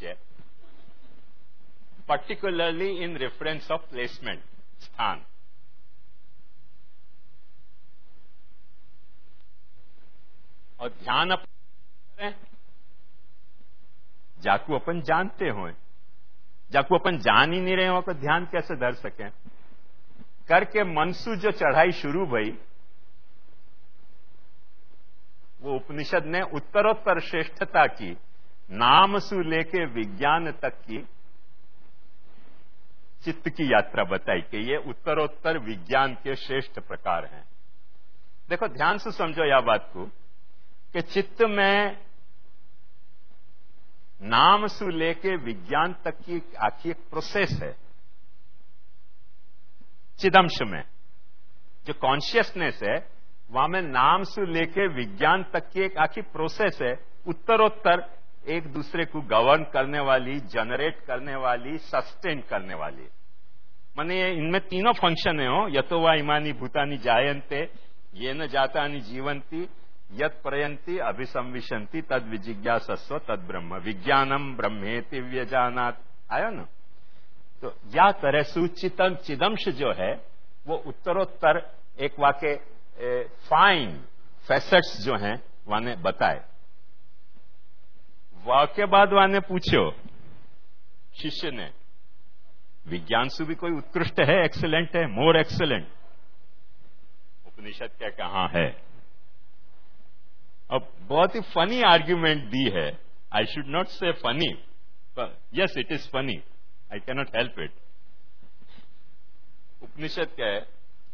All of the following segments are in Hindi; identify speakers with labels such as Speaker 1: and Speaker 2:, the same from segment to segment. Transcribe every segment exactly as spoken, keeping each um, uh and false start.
Speaker 1: है, particularly in reference of placement, स्थान। और ध्यान अपन करें, जाकू अपन जानते हो, जाकू अपन जान ही नहीं रहे हो तो ध्यान कैसे धर सकें। करके मनसू जो चढ़ाई शुरू भई, वो उपनिषद ने उत्तरोत्तर श्रेष्ठता की, नाम सु लेके विज्ञान तक की चित्त की यात्रा बताई कि ये उत्तरोत्तर विज्ञान के श्रेष्ठ प्रकार हैं। देखो ध्यान से समझो यह बात को कि चित्त में नाम से लेके विज्ञान तक की आखिर एक प्रोसेस है। चिदंश में जो कॉन्शियसनेस है, वहां में नाम से लेके विज्ञान तक की एक आखिर प्रोसेस है, उत्तरोत्तर एक दूसरे को गवर्न करने वाली, जनरेट करने वाली, सस्टेन करने वाली। माने इनमें तीनों फंक्शन है हो, यतो वा इमानी भूतानी जायन्ते, ये न जातानि जीवंती, यत प्रयंती अभिसंविशंति तद विजिज्ञासस्व तद ब्रह्म, विज्ञानम ब्रह्मेति व्यजानात। आयो ना? तो या तरह सुचितम चिदंश जो है वो उत्तरोत्तर एक वाके फाइन फैसेट्स जो हैं वाने बताए। वाक्य बाद वाने पूछो शिष्य ने, विज्ञान से भी कोई उत्कृष्ट है, एक्सेलेंट है, मोर एक्सेलेंट? उपनिषद क्या कहाँ है? अब बहुत ही फनी आर्ग्यूमेंट दी है। I should not say funny, yes it is funny, I can not help it. Upanishad क्या है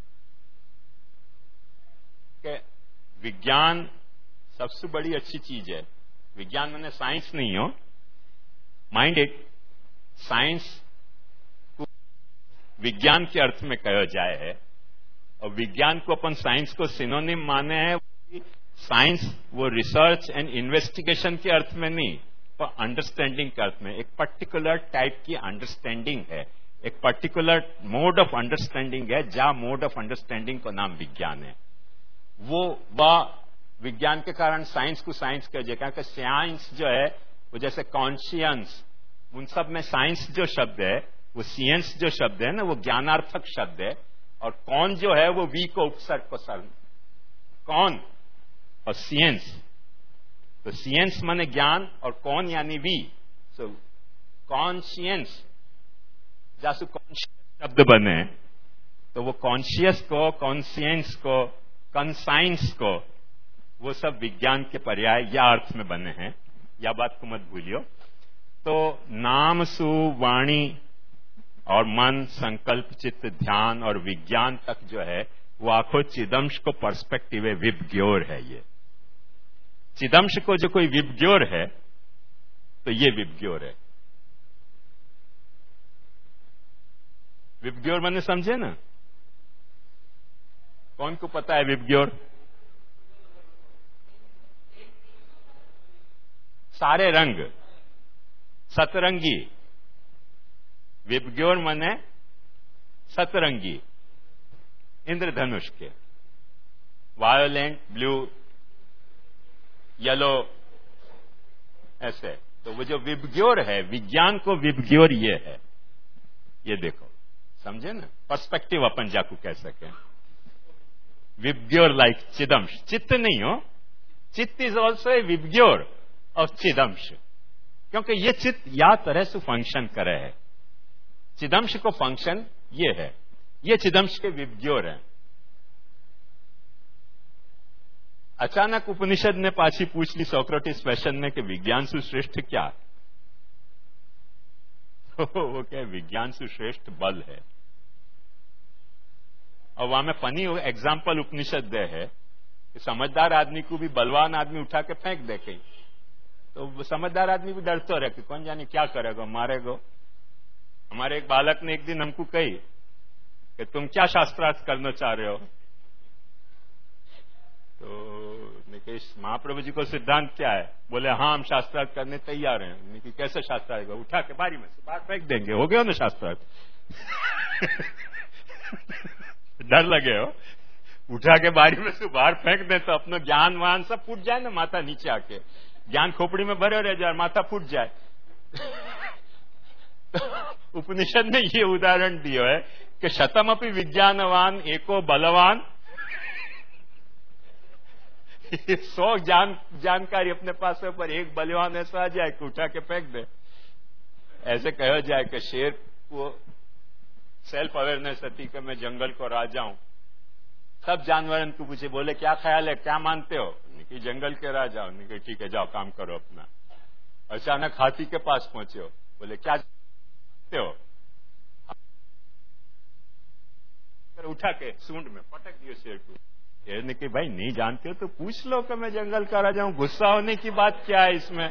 Speaker 1: कि विज्ञान सबसे बड़ी अच्छी चीज है। विज्ञान मैंने साइंस नहीं हो, माइंड इट, साइंस को विज्ञान के अर्थ में कहा जाए है, और विज्ञान को अपन साइंस को सिनोनिम माने हैं। साइंस वो रिसर्च एंड इन्वेस्टिगेशन के अर्थ में नहीं, पर अंडरस्टैंडिंग के अर्थ में। एक पर्टिकुलर टाइप की अंडरस्टैंडिंग है, एक पर्टिकुलर मोड ऑफ अंडरस्टैंडिंग है, जहां मोड ऑफ अंडरस्टैंडिंग का नाम विज्ञान है। वो वह विज्ञान के कारण साइंस को साइंस कह जाए, क्योंकि साइंस जो है वो जैसे कॉन्शियंस, उन सब में साइंस जो शब्द है, वो सियंस जो शब्द है ना, वो ज्ञानार्थक शब्द है। और कौन जो है वो वी को उपसर्ग को सर, कौन और सियंस, तो सियंस माने ज्ञान और कौन यानी वी। सो कॉन्शियंस, जैसे कॉन्शियस शब्द बने, तो वो कॉन्शियस को, कॉन्शियंस को, कंसाइंस को, वो सब विज्ञान के पर्याय या अर्थ में बने हैं। या बात को मत भूलियो। तो नाम सु वाणी और मन, संकल्प, चित्त, ध्यान और विज्ञान तक जो है वो आखो चिदंश को पर्सपेक्टिव है, विबग्योर है। ये चिदंश को जो कोई विबग्योर है तो ये विबग्योर है। विबग्योर मैंने समझे ना? कौन को पता है विबग्योर? सारे रंग, सतरंगी। विबग्योर माने सतरंगी, इंद्रधनुष के, वायोलेंट, ब्लू, येलो, ऐसे। तो वो जो विबग्योर है, विज्ञान को विबग्योर ये है। ये देखो, समझे ना? पर्सपेक्टिव अपन जाकू कह सके। विबग्योर लाइक चिदंश, चित्त नहीं हो, चित्त is also a VIBGYOR of चिदंश, क्योंकि ये चित्त या तरह से फंक्शन करे है। चिदंश को फंक्शन ये है, ये चिदंश के विबग्योर है। अचानक उपनिषद ने पाछी पूछ ली सोक्रेटिस फैशन में कि विज्ञान से श्रेष्ठ क्या? तो वो क्या, विज्ञान से श्रेष्ठ बल है। और वहां में फनी एग्जाम्पल उपनिषद दे है कि समझदार आदमी को भी बलवान आदमी उठा के फेंक दे कहीं, तो समझदार आदमी भी डरता रहे कि कौन जाने क्या करेगा, मारेगा। हमारे एक बालक ने एक दिन हमको कही कि तुम क्या शास्त्रार्थ करना चाह रहे हो? तो महाप्रभु जी को सिद्धांत क्या है? बोले हाँ हम शास्त्रार्थ करने तैयार हैं। कि कैसे शास्त्रार्थ? उठा के बारी में से बाहर फेंक देंगे, हो गया ना शास्त्रार्थ। डर लगे हो? उठा के बारी में से बाहर फेंक दे तो अपना ज्ञान वान सब फूट जाए ना, माथा नीचे आके ज्ञान खोपड़ी में भरे रह जाए, माथा फूट जाए। उपनिषद ने ये उदाहरण दियो है कि शतमपि विज्ञानवान एको बलवान। सौ जान जानकारी अपने पास है, पर एक बलवान ऐसा आ जाए कि उठा के फेंक दे। ऐसे कहा जाए कि शेर को सेल्फ अवेयरनेस थी कि मैं जंगल को राजा हूं। सब जानवरों को पूछे, बोले क्या ख्याल है, क्या मानते हो? कि जंगल के राजा हो। कि ठीक है, जाओ काम करो अपना। अचानक हाथी के पास पहुंचे हो, बोले क्या जानते हो? उठा के सूंड में पटक दियो शेर को। शेर ने कि भाई नहीं जानते हो तो पूछ लो कि मैं जंगल का राजा हूं, गुस्सा होने की बात क्या है इसमें?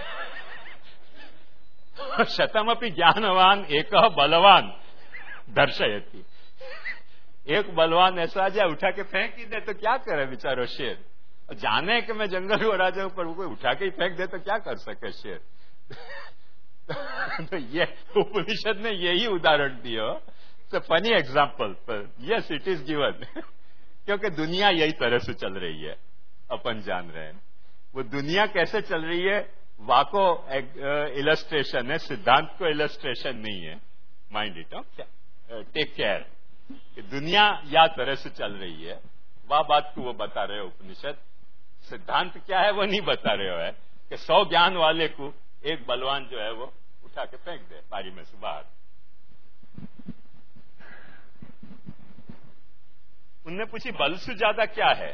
Speaker 1: शतमपि ज्ञानवान एक बलवान दर्शयति। एक बलवान ऐसा आ जाए उठा के फेंक ही दे तो क्या करे बेचारो शेर? जाने कि मैं जंगल को राजा हूं, पर कोई उठा के ही फेंक दे तो क्या कर सके शेर? तो ये उपनिषद ने यही उदाहरण दिया। तो फनी एग्जाम्पल, पर यस इट इज गिवन। क्योंकि दुनिया यही तरह से चल रही है, अपन जान रहे हैं। वो दुनिया कैसे चल रही है वाको इलस्ट्रेशन है, सिद्धांत को इलस्ट्रेशन नहीं है। माइंड इट, टेक केयर कि दुनिया या तरह से चल रही है, वह बात को वो बता रहे हो उपनिषद। सिद्धांत क्या है वो नहीं बता रहे हो है कि सौ ज्ञान वाले को एक बलवान जो है वो उठा के फेंक दे बारी में से बाहर। उनने पूछी बल से ज्यादा क्या है?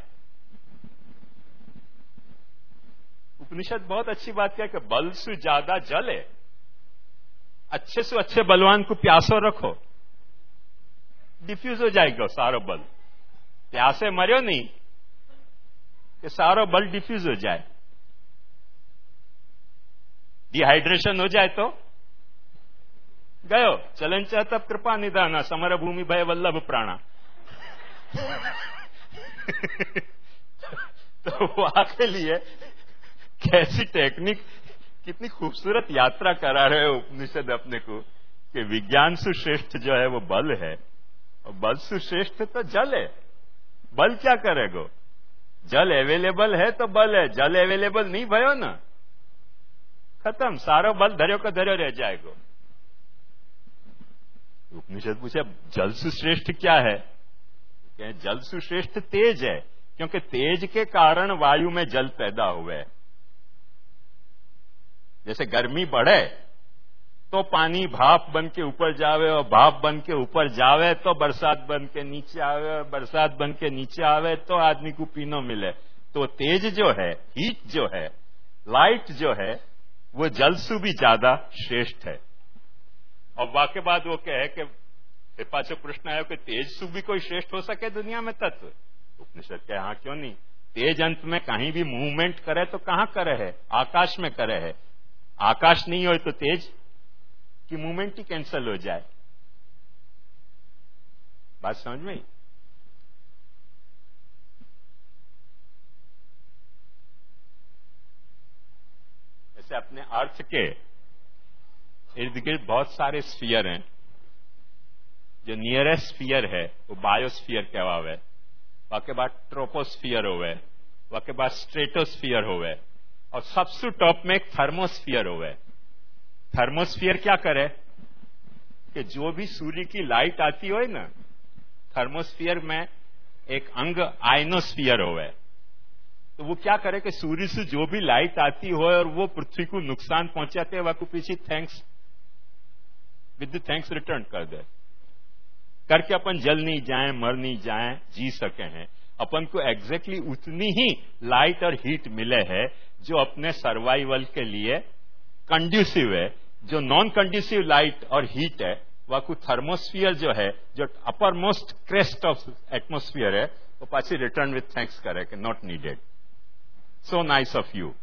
Speaker 1: उपनिषद बहुत अच्छी बात क्या है कि बल से ज्यादा जल है। अच्छे से अच्छे बलवान को प्यासो रखो, डिफ्यूज हो जाएगा सारो बल। प्यासे मरियो नहीं कि सारो बल डिफ्यूज हो जाए। डिहाइड्रेशन हो जाए तो गयो चलन चाहता कृपा निदाना समर भूमि भय वल्लभ प्राणा। तो वहां के लिए कैसी टेक्निक, कितनी खूबसूरत यात्रा करा रहे हो उपनिषद अपने को कि विज्ञान से श्रेष्ठ जो है वो बल है, और बल से श्रेष्ठ तो जल है। बल क्या करेगो? जल अवेलेबल है तो बल है, जल अवेलेबल नहीं भयो ना, खत्म, सारो बल धर्यो का धर्यो रह जाएगा। उपनिषद पूछे जल से श्रेष्ठ क्या है? जल से श्रेष्ठ तेज है, क्योंकि तेज के कारण वायु में जल पैदा हुए। जैसे गर्मी बढ़े तो पानी भाप बन के ऊपर जावे, और भाप बन के ऊपर जावे तो बरसात बन के नीचे आवे, और बरसात बन के नीचे आवे तो आदमी को पीनो मिले। तो तेज जो है, हीट जो है, लाइट जो है, वो जल से भी ज्यादा श्रेष्ठ है। और वाक्य बाद वो कहे कि पाचो प्रश्न आयो कि तेज से भी कोई श्रेष्ठ हो सके दुनिया में तत्व? उपनिषद कहे हाँ क्यों नहीं। तेज अंत में कहीं भी मूवमेंट करे तो कहां करे है? आकाश में करे है। आकाश नहीं हो तो तेज की मूवमेंट ही कैंसिल हो जाए। बात समझ में? जैसे अपने अर्थ के इर्द गिर्द बहुत सारे स्फीयर हैं। जो नियरेस्ट स्फीयर है वो बायोस्फीयर कहवावे, वाके बाद ट्रोपोस्फीयर होवे, वाके बाद स्ट्रेटोस्फीयर होवे, और सबसे टॉप में एक थर्मोस्फीयर होवे। थर्मोस्फीयर क्या करे कि जो भी सूर्य की लाइट आती हो ना, थर्मोस्फीयर में एक अंग आयनोस्फीयर होवे। तो वो क्या करे कि सूर्य से जो भी लाइट आती हो और वो पृथ्वी को नुकसान पहुंचाते हैं, वाको पीछे थैंक्स विद थैंक्स रिटर्न कर दे, करके अपन जल नहीं जाए, मर नहीं जाए, जी सके हैं। अपन को एग्जैक्टली उतनी ही लाइट और हीट मिले है जो अपने सर्वाइवल के लिए कंड्यूसिव है। जो नॉन कंड्यूसिव लाइट और हीट है वह को थर्मोस्फीयर जो है, जो uppermost crest of atmosphere है, वो पाछी रिटर्न विथ थैंक्स करे कि not needed, so nice of you.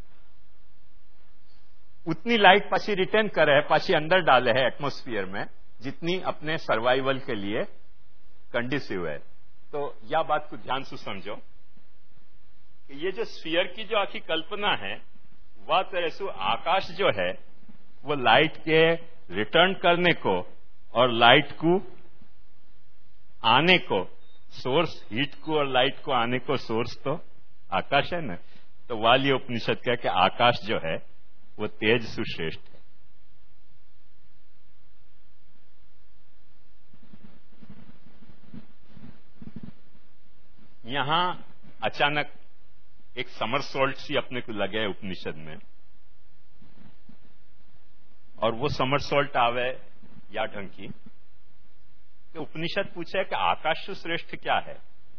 Speaker 1: उतनी लाइट पाछी रिटर्न करे है, पाछी अंदर डाले है एटमोस्फियर में, जितनी अपने सर्वाइवल के लिए कंडीसिव है। तो यह बात को ध्यान से समझो कि ये जो स्फीयर की जो आखी कल्पना है, वह तरह से आकाश जो है वो लाइट के रिटर्न करने को और लाइट को आने को, सोर्स हीट को और लाइट को आने को सोर्स तो आकाश है ना। तो वाली उपनिषद कह के आकाश जो है वो तेज सुश्रेष्ठ है। यहां अचानक एक समरसॉल्ट सी अपने को लगे उपनिषद में, और वो समरसॉल्ट आवे या ढंग की कि उपनिषद पूछे कि आकाशु श्रेष्ठ क्या है।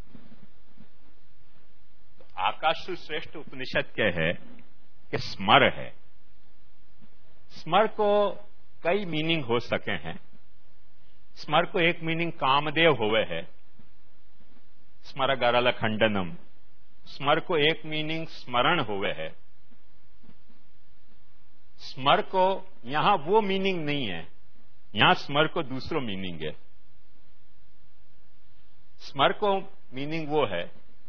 Speaker 1: तो आकाशु श्रेष्ठ उपनिषद क्या है कि स्मर है। स्मर को कई मीनिंग हो सके हैं। स्मर को एक मीनिंग कामदेव होवे है, स्मर गरल खंडनम। स्मर को एक मीनिंग स्मरण होवे है। स्मर को यहां वो मीनिंग नहीं है, यहां स्मर को दूसरो मीनिंग है। स्मर को मीनिंग वो है,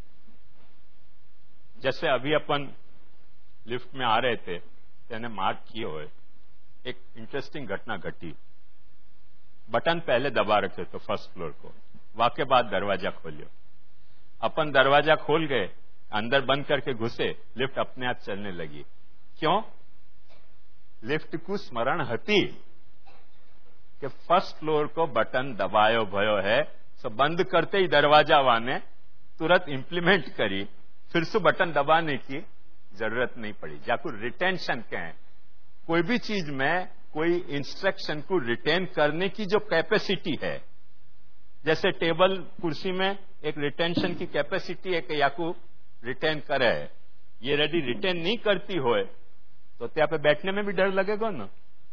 Speaker 1: जैसे अभी अपन लिफ्ट में आ रहे थे, मैंने मार्क किए हुए एक इंटरेस्टिंग घटना घटी। बटन पहले दबा रखे तो फर्स्ट फ्लोर को, वाके बाद दरवाजा खोलियो। अपन दरवाजा खोल गए, अंदर बंद करके घुसे, लिफ्ट अपने आप चलने लगी। क्यों? लिफ्ट को स्मरण हती कि फर्स्ट फ्लोर को बटन दबायो भयो है, सो बंद करते ही दरवाजा वाने तुरंत इंप्लीमेंट करी, फिर से बटन दबाने की जरूरत नहीं पड़ी। जाको रिटेंशन कहें, कोई भी चीज में कोई इंस्ट्रक्शन को रिटेन करने की जो कैपेसिटी है, जैसे टेबल कुर्सी में एक रिटेंशन की कैपेसिटी है कि याकू रिटेन करे, ये यदि रिटेन नहीं करती होए तो ત્યાં पे बैठने में भी डर लगेगा ना।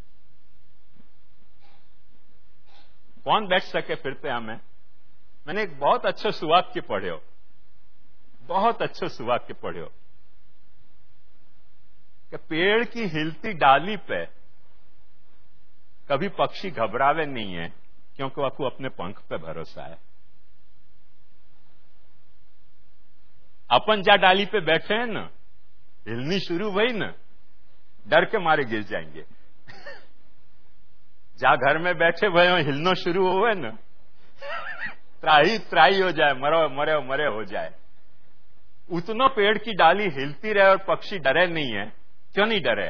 Speaker 1: कौन बैठ सके फिर पे हमें। मैंने एक बहुत अच्छो सुवाक्य पढ़्यो, बहुत अच्छो सुवाक्य पढ़्यो कि पेड़ की हिलती डाली पे कभी पक्षी घबरावे नहीं है, क्योंकि आपको अपने पंख पे भरोसा है। अपन जा डाली पे बैठे हैं ना, हिलनी शुरू हुई ना, डर के मारे गिर जाएंगे। जा घर में बैठे भयो हिलनो शुरू हुए ना, त्राही त्राही हो जाए, मरो मरे मरे हो जाए। उतना पेड़ की डाली हिलती रहे और पक्षी डरे नहीं है। क्यों नहीं डरे?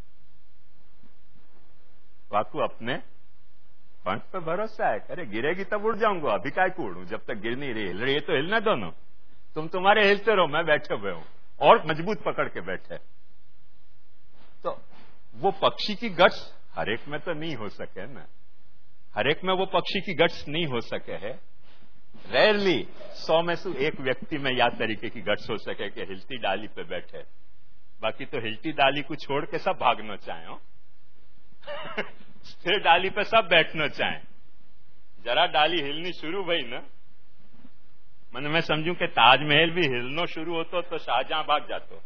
Speaker 1: वाकू अपने पंख पे भरोसा है। अरे गिरेगी तब उड़ जाऊंगा, अभी काय को उड़ू, जब तक गिर नहीं रही, हिल रही है तो हिलना दो ना। तुम तुम्हारे हिलते रहो, मैं बैठे हुए हूं और मजबूत पकड़ के बैठे। तो वो पक्षी की गट्स हर एक में तो नहीं हो सके ना, हर एक में वो पक्षी की गट्स नहीं हो सके है। रेयरली सौ में से एक व्यक्ति में या तरीके की गट्स हो सके कि हिलती डाली पे बैठे, बाकी तो हिलती डाली को छोड़ के सब भागना चाहे हो। स्थिर डाली पे सब बैठना चाहे। जरा डाली हिलनी शुरू भई ना, मैंने मैं समझू कि ताजमहल भी हिलनो शुरू होतो तो शाहजहां भाग जातो।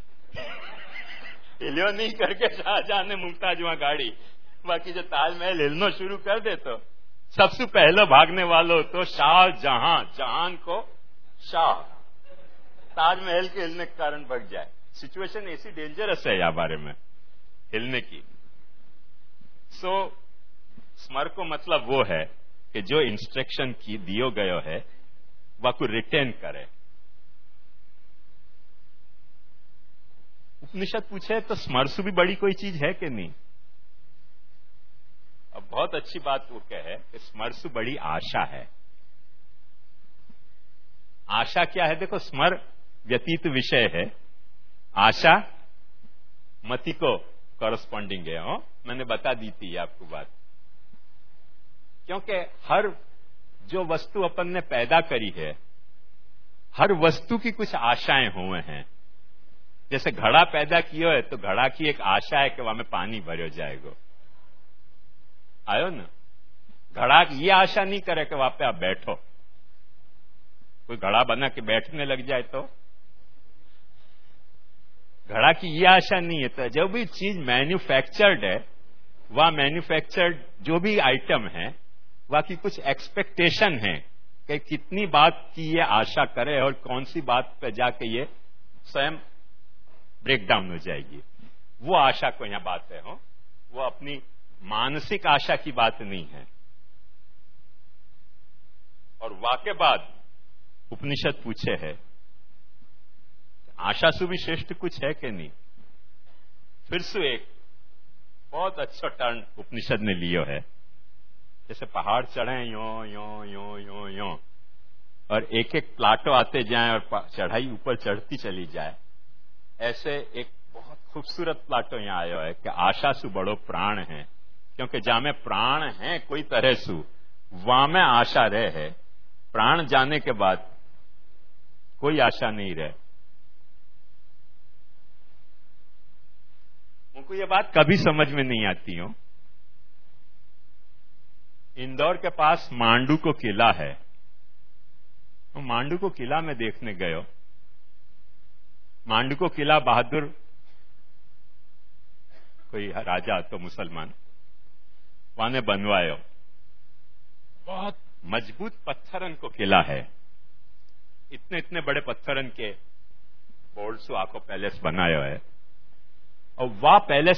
Speaker 1: हिलियो नहीं करके शाहजहां ने मुमताज वहां गाड़ी, बाकी जो ताजमहल हिलनो शुरू कर दे तो सबसे पहले भागने वालों तो शाहजहां, जहान को शाह, ताजमहल के हिलने के कारण भाग जाए। सिचुएशन ऐसी डेंजरस है यहाँ बारे में हिलने की। सो स्मर को मतलब वो है कि जो इंस्ट्रक्शन की दियो गयो है वह को रिटेन करे। उपनिषद पूछे तो स्मर से भी बड़ी कोई चीज है कि नहीं? अब बहुत अच्छी बात वो कहे कि स्मर से बड़ी आशा है। आशा क्या है? देखो, स्मर व्यतीत विषय है, आशा मति को कॉरस्पॉन्डिंग है। हो मैंने बता दी थी आपको बात, क्योंकि हर जो वस्तु अपन ने पैदा करी है, हर वस्तु की कुछ आशाएं हुए हैं। जैसे घड़ा पैदा किया है तो घड़ा की एक आशा है कि वहां में पानी भरो जाएगा, आयो ना। घड़ा की ये आशा नहीं करे कि वहां पे आप बैठो। कोई घड़ा बना के बैठने लग जाए तो घड़ा की ये आशा नहीं है। तो जो भी चीज मैन्युफैक्चर्ड है, वह मैन्युफैक्चर्ड जो भी आइटम है वह की कुछ एक्सपेक्टेशन है कि कितनी बात की ये आशा करे और कौन सी बात पे जाके ये स्वयं ब्रेक डाउन हो जाएगी। वो आशा को यहां बात है। हो वो अपनी मानसिक आशा की बात नहीं है। और वाके बाद उपनिषद पूछे है आशा से भी श्रेष्ठ कुछ है कि नहीं? फिर से एक बहुत अच्छा टर्न उपनिषद ने लियो है। जैसे पहाड़ चढ़े यो यो यो यो यो, और एक एक प्लाटो आते जाएं और चढ़ाई ऊपर चढ़ती चली जाए, ऐसे एक बहुत खूबसूरत प्लाटो यहां आयो है कि आशा सु बड़ो प्राण है, क्योंकि जहां में प्राण है कोई तरह सु वहां में आशा रहे है, प्राण जाने के बाद कोई आशा नहीं रहे। उनको ये बात कभी समझ में नहीं आती हो। इंदौर के पास मांडू को किला है, तो मांडू को किला में देखने गयो। मांडू को किला बहादुर कोई राजा तो मुसलमान वहां ने बनवायो। बहुत मजबूत पत्थरन को किला है, इतने इतने बड़े पत्थरन के बोर्ड सु आको पैलेस बनायो है। और वह पैलेस